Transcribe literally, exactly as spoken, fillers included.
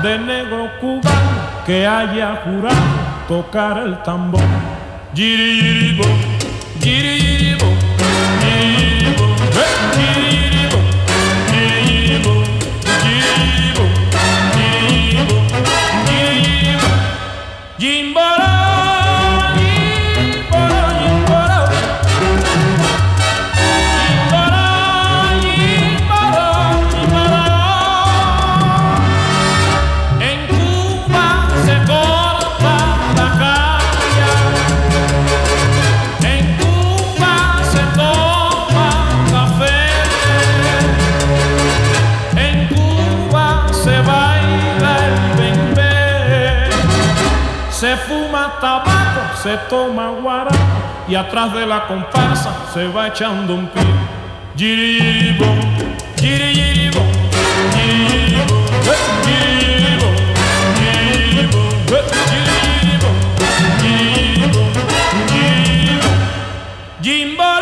de negro cubano que haya jurado tocar el tambor. Yiri yiri bo, yiri yiri bo, yiri bo, yiri bo, yiri bo, yiri bo, yiri bo, yiri bo, jimboro, jimboro, jimboro, jimboro, jimboro, jimboro. En Cuba se corta la caña, en Cuba se toma café, en Cuba se baila el bembé, se fuma tabaco, se toma guarapo y atrás de la comparsa se va echando un pie. Yiri yiri bom, yiri yiri bom, yiri yiri bom, eh, yiri bom, yiri bom, eh, yiri bom, yiri bom, yiri bom. Jimboro.